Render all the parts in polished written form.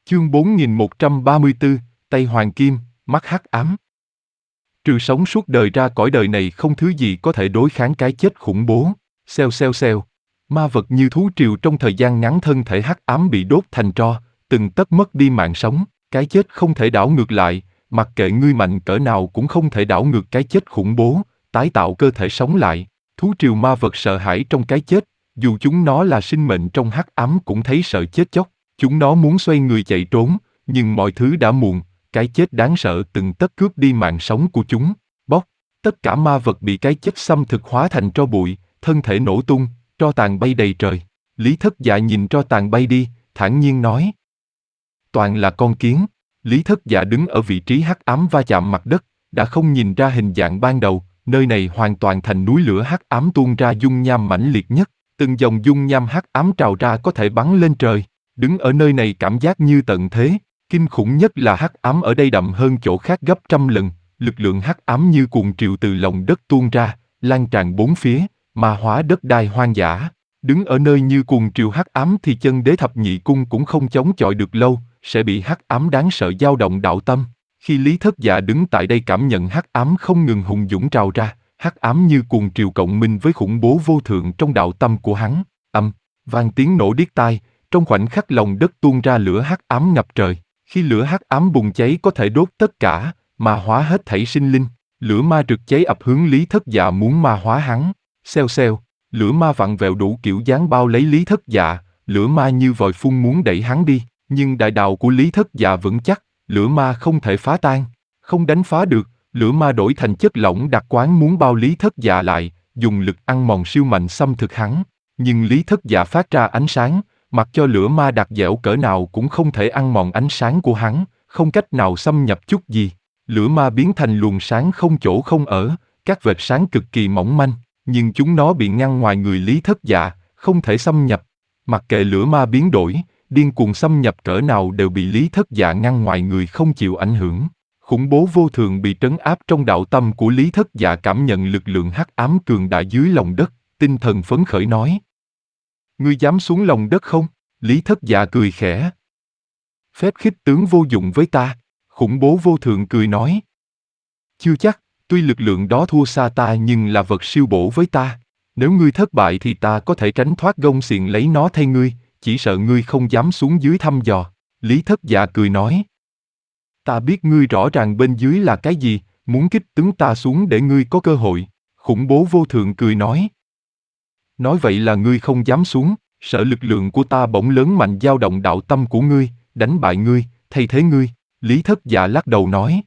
Chương 4134, Tây Hoàng Kim, mắt hắc ám. Trừ sống suốt đời ra cõi đời này không thứ gì có thể đối kháng cái chết khủng bố. Xèo xèo xèo. Ma vật như thú triều trong thời gian ngắn thân thể hắc ám bị đốt thành tro, từng tấc mất đi mạng sống. Cái chết không thể đảo ngược lại, mặc kệ ngươi mạnh cỡ nào cũng không thể đảo ngược cái chết khủng bố, tái tạo cơ thể sống lại. Thú triều ma vật sợ hãi trong cái chết, dù chúng nó là sinh mệnh trong hắc ám cũng thấy sợ chết chóc. Chúng nó muốn xoay người chạy trốn, nhưng mọi thứ đã muộn, cái chết đáng sợ từng tấc cướp đi mạng sống của chúng. Bóc, tất cả ma vật bị cái chết xâm thực hóa thành tro bụi, thân thể nổ tung, tro tàn bay đầy trời. Lý Thất Dạ nhìn tro tàn bay đi, thản nhiên nói. Toàn là con kiến. Lý Thất Dạ đứng ở vị trí hắc ám va chạm mặt đất, đã không nhìn ra hình dạng ban đầu, nơi này hoàn toàn thành núi lửa hắc ám tuôn ra dung nham mãnh liệt nhất, từng dòng dung nham hắc ám trào ra có thể bắn lên trời. Đứng ở nơi này cảm giác như tận thế, kinh khủng nhất là hắc ám ở đây đậm hơn chỗ khác gấp trăm lần, lực lượng hắc ám như cuồng triều từ lòng đất tuôn ra, lan tràn bốn phía, ma hóa đất đai hoang dã. Đứng ở nơi như cuồng triều hắc ám thì chân đế thập nhị cung cũng không chống chọi được lâu, sẽ bị hắc ám đáng sợ dao động đạo tâm. Khi Lý Thất Dạ đứng tại đây cảm nhận hắc ám không ngừng hùng dũng trào ra, hắc ám như cuồng triều cộng minh với khủng bố vô thượng trong đạo tâm của hắn. Vang tiếng nổ điếc tai. Trong khoảnh khắc lòng đất tuôn ra lửa hắc ám ngập trời, khi lửa hắc ám bùng cháy có thể đốt tất cả, ma hóa hết thảy sinh linh. Lửa ma rực cháy ập hướng Lý Thất Dạ muốn ma hóa hắn. Xèo xèo, lửa ma vặn vẹo đủ kiểu dáng bao lấy Lý Thất Dạ, lửa ma như vòi phun muốn đẩy hắn đi, nhưng đại đạo của Lý Thất Dạ vững chắc, lửa ma không thể phá tan, không đánh phá được. Lửa ma đổi thành chất lỏng đặc quán muốn bao Lý Thất Dạ lại, dùng lực ăn mòn siêu mạnh xâm thực hắn. Nhưng Lý Thất Dạ phát ra ánh sáng. Mặc cho lửa ma đặc dẻo cỡ nào cũng không thể ăn mòn ánh sáng của hắn, không cách nào xâm nhập chút gì. Lửa ma biến thành luồng sáng không chỗ không ở, các vệt sáng cực kỳ mỏng manh, nhưng chúng nó bị ngăn ngoài người Lý Thất Dạ, không thể xâm nhập. Mặc kệ lửa ma biến đổi, điên cuồng xâm nhập cỡ nào đều bị Lý Thất Dạ ngăn ngoài người không chịu ảnh hưởng. Khủng bố vô thường bị trấn áp trong đạo tâm của Lý Thất Dạ cảm nhận lực lượng hắc ám cường đại dưới lòng đất, tinh thần phấn khởi nói. Ngươi dám xuống lòng đất không? Lý Thất Dạ cười khẽ. Phép khích tướng vô dụng với ta, khủng bố vô thượng cười nói. Chưa chắc, tuy lực lượng đó thua xa ta nhưng là vật siêu bổ với ta. Nếu ngươi thất bại thì ta có thể tránh thoát gông xiềng lấy nó thay ngươi, chỉ sợ ngươi không dám xuống dưới thăm dò. Lý Thất Dạ cười nói. Ta biết ngươi rõ ràng bên dưới là cái gì, muốn kích tướng ta xuống để ngươi có cơ hội. Khủng bố vô thượng cười nói. Nói vậy là ngươi không dám xuống, sợ lực lượng của ta bỗng lớn mạnh dao động đạo tâm của ngươi, đánh bại ngươi, thay thế ngươi. Lý Thất Dạ lắc đầu nói.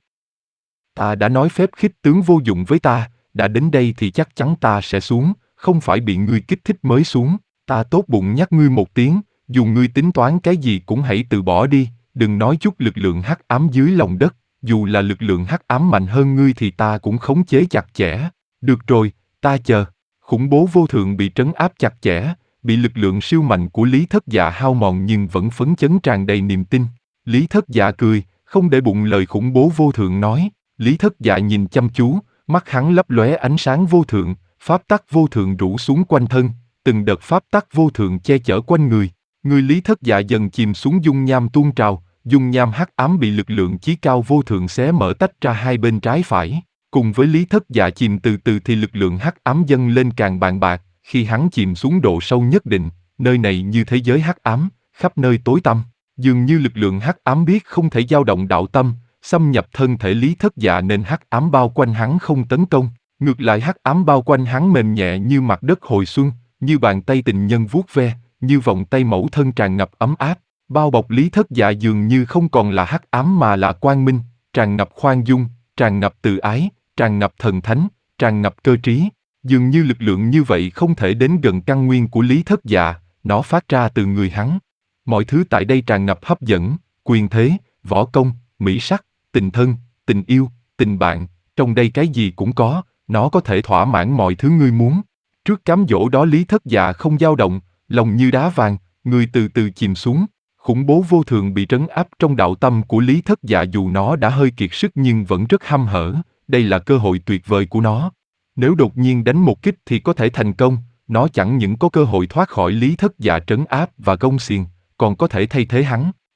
Ta đã nói phép khích tướng vô dụng với ta, đã đến đây thì chắc chắn ta sẽ xuống, không phải bị ngươi kích thích mới xuống. Ta tốt bụng nhắc ngươi một tiếng, dù ngươi tính toán cái gì cũng hãy từ bỏ đi, đừng nói chút lực lượng hắc ám dưới lòng đất, dù là lực lượng hắc ám mạnh hơn ngươi thì ta cũng khống chế chặt chẽ. Được rồi, ta chờ. Khủng bố vô thượng bị trấn áp chặt chẽ, bị lực lượng siêu mạnh của Lý Thất Dạ hao mòn nhưng vẫn phấn chấn tràn đầy niềm tin. Lý Thất Dạ cười, không để bụng lời khủng bố vô thượng nói. Lý Thất Dạ nhìn chăm chú, mắt hắn lấp lóe ánh sáng vô thượng, pháp tắc vô thượng rủ xuống quanh thân, từng đợt pháp tắc vô thượng che chở quanh người. Người Lý Thất Dạ dần chìm xuống dung nham tuôn trào, dung nham hắc ám bị lực lượng chí cao vô thượng xé mở tách ra hai bên trái phải. Cùng với Lý Thất Dạ chìm từ từ thì lực lượng hắc ám dâng lên càng bàn bạc, khi hắn chìm xuống độ sâu nhất định, nơi này như thế giới hắc ám, khắp nơi tối tăm, dường như lực lượng hắc ám biết không thể dao động đạo tâm, xâm nhập thân thể Lý Thất Dạ nên hắc ám bao quanh hắn không tấn công, ngược lại hắc ám bao quanh hắn mềm nhẹ như mặt đất hồi xuân, như bàn tay tình nhân vuốt ve, như vòng tay mẫu thân tràn ngập ấm áp, bao bọc Lý Thất Dạ dường như không còn là hắc ám mà là quang minh, tràn ngập khoan dung, tràn ngập từ ái, tràn ngập thần thánh, tràn ngập cơ trí. Dường như lực lượng như vậy không thể đến gần căn nguyên của Lý Thất Dạ, nó phát ra từ người hắn. Mọi thứ tại đây tràn ngập hấp dẫn, quyền thế, võ công, mỹ sắc, tình thân, tình yêu, tình bạn, trong đây cái gì cũng có, nó có thể thỏa mãn mọi thứ ngươi muốn. Trước cám dỗ đó Lý Thất Dạ không dao động, lòng như đá vàng, người từ từ chìm xuống. Khủng bố vô thường bị trấn áp trong đạo tâm của Lý Thất Dạ dù nó đã hơi kiệt sức nhưng vẫn rất hăm hở, đây là cơ hội tuyệt vời của nó. Nếu đột nhiên đánh một kích thì có thể thành công, nó chẳng những có cơ hội thoát khỏi Lý Thất Dạ trấn áp và gông xiềng, còn có thể thay thế hắn.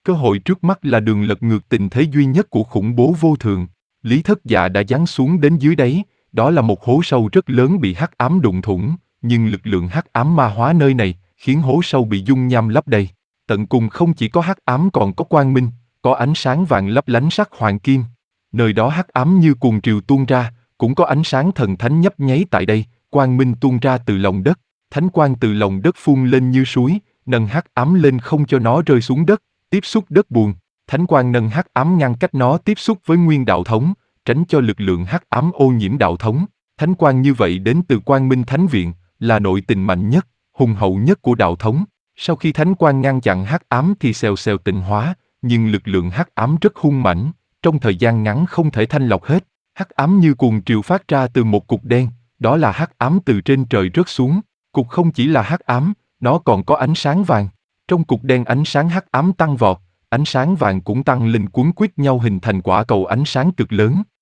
Cơ hội trước mắt là đường lật ngược tình thế duy nhất của khủng bố vô thường. Lý Thất Dạ đã giáng xuống đến dưới đáy, đó là một hố sâu rất lớn bị hắc ám đụng thủng, nhưng lực lượng hắc ám ma hóa nơi này, khiến hố sâu bị dung nham lấp đầy. Tận cùng không chỉ có hắc ám còn có quang minh, có ánh sáng vàng lấp lánh sắc hoàng kim. Nơi đó hắc ám như cuồng triều tuôn ra, cũng có ánh sáng thần thánh nhấp nháy tại đây, quang minh tuôn ra từ lòng đất, thánh quang từ lòng đất phun lên như suối, nâng hắc ám lên không cho nó rơi xuống đất, tiếp xúc đất buồn. Thánh quang nâng hắc ám ngăn cách nó tiếp xúc với nguyên đạo thống, tránh cho lực lượng hắc ám ô nhiễm đạo thống. Thánh quang như vậy đến từ Quang Minh Thánh Viện, là nội tình mạnh nhất, hùng hậu nhất của đạo thống. Sau khi thánh quang ngăn chặn hắc ám thì xèo xèo tịnh hóa, nhưng lực lượng hắc ám rất hung mãnh, trong thời gian ngắn không thể thanh lọc hết. Hắc ám như cuồng triều phát ra từ một cục đen, đó là hắc ám từ trên trời rớt xuống. Cục không chỉ là hắc ám, nó còn có ánh sáng vàng. Trong cục đen ánh sáng hắc ám tăng vọt, ánh sáng vàng cũng tăng lên cuốn quýt nhau hình thành quả cầu ánh sáng cực lớn.